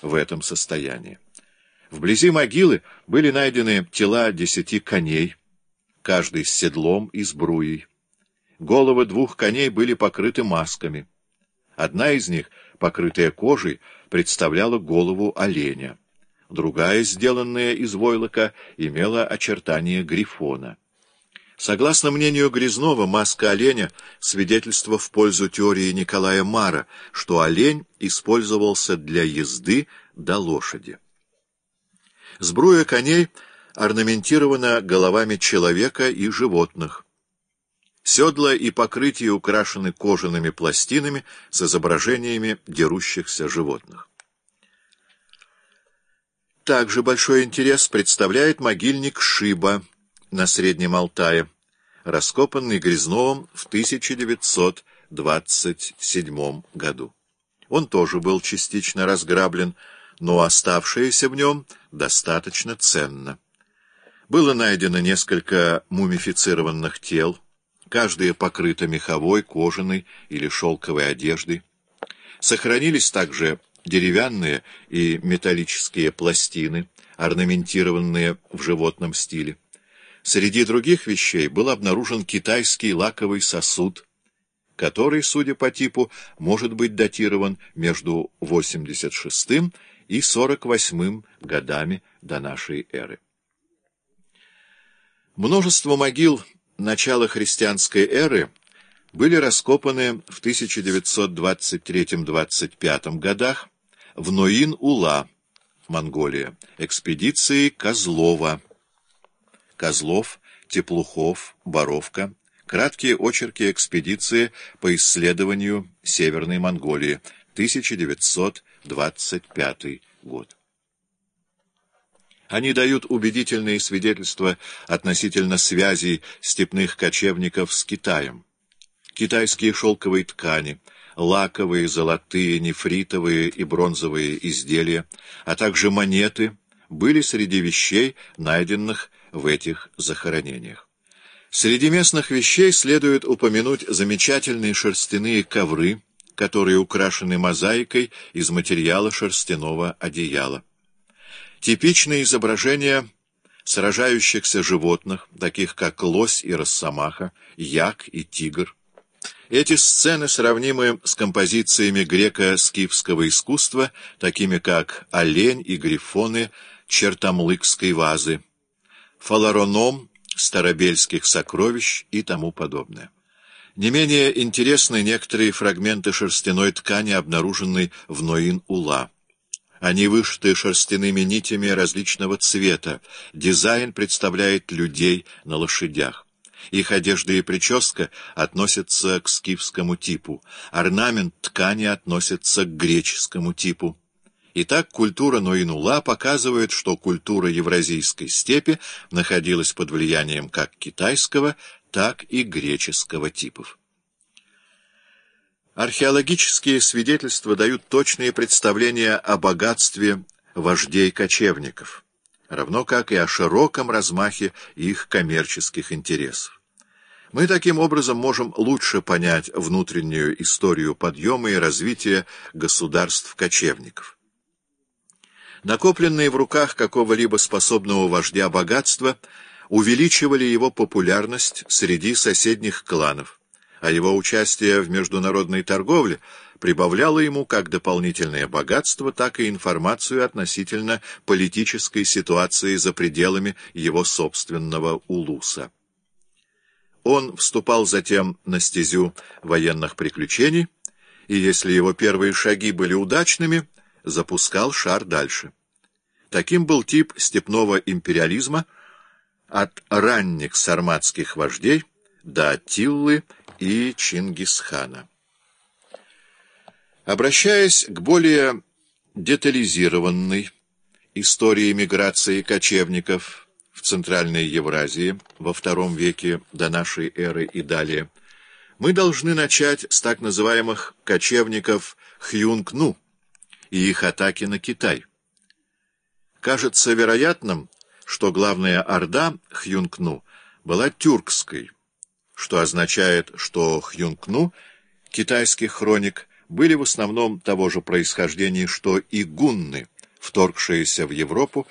в этом состоянии. Вблизи могилы были найдены тела 10 коней, каждый с седлом и сбруей. Головы 2 коней были покрыты масками. Одна из них, покрытая кожей, представляла голову оленя. Другая, сделанная из войлока, имела очертания грифона. Согласно мнению Грязнова, маска оленя — свидетельство в пользу теории Николая Мара, что олень использовался для езды до лошади. Сбруя коней орнаментирована головами человека и животных. Седла и покрытие украшены кожаными пластинами с изображениями дерущихся животных. Также большой интерес представляет могильник Шиба на Среднем Алтае, раскопанный Грязновым в 1927 году. Он тоже был частично разграблен, но оставшееся в нем достаточно ценно. Было найдено несколько мумифицированных тел, каждое покрыто меховой, кожаной или шелковой одеждой. Сохранились также деревянные и металлические пластины, орнаментированные в животном стиле. Среди других вещей был обнаружен китайский лаковый сосуд, который, судя по типу, может быть датирован между 86 и 48 годами до нашей эры. Множество могил начала христианской эры были раскопаны в 1923-25 годах в Ноин-Ула, Монголия, экспедицией Козлова. Козлов, Теплухов, Боровка. Краткие очерки экспедиции по исследованию Северной Монголии, 1925 год. Они дают убедительные свидетельства относительно связей степных кочевников с Китаем. Китайские шелковые ткани, лаковые, золотые, нефритовые и бронзовые изделия, а также монеты были среди вещей, найденных в этих захоронениях. Среди местных вещей следует упомянуть замечательные шерстяные ковры, которые украшены мозаикой из материала шерстяного одеяла. Типичные изображения сражающихся животных, таких как лось и росомаха, як и тигр. Эти сцены сравнимы с композициями греко-скифского искусства, такими как олень и грифоны чертомлыкской вазы, фалароном старобельских сокровищ и тому подобное. Не менее интересны некоторые фрагменты шерстяной ткани, обнаруженной в Ноин-Ула. Они вышиты шерстяными нитями различного цвета. Дизайн представляет людей на лошадях. Их одежда и прическа относятся к скифскому типу. Орнамент ткани относится к греческому типу. Итак, культура Ноин-Ула показывает, что культура Евразийской степи находилась под влиянием как китайского, так и греческого типов. Археологические свидетельства дают точные представления о богатстве вождей-кочевников, равно как и о широком размахе их коммерческих интересов. Мы таким образом можем лучше понять внутреннюю историю подъема и развития государств-кочевников. Накопленные в руках какого-либо способного вождя богатства увеличивали его популярность среди соседних кланов, а его участие в международной торговле прибавляло ему как дополнительное богатство, так и информацию относительно политической ситуации за пределами его собственного улуса. Он вступал затем на стезю военных приключений, и если его первые шаги были удачными, запускал шар дальше. Таким был тип степного империализма от ранних сарматских вождей до Аттиллы и Чингисхана. Обращаясь к более детализированной истории миграции кочевников в Центральной Евразии во II веке до нашей эры и далее, мы должны начать с так называемых кочевников Хюнгну и их атаки на Китай. Кажется вероятным, что главная орда Хюнгну была тюркской, что означает, что Хюнгну китайских хроник были в основном того же происхождения, что и гунны, вторгшиеся в Европу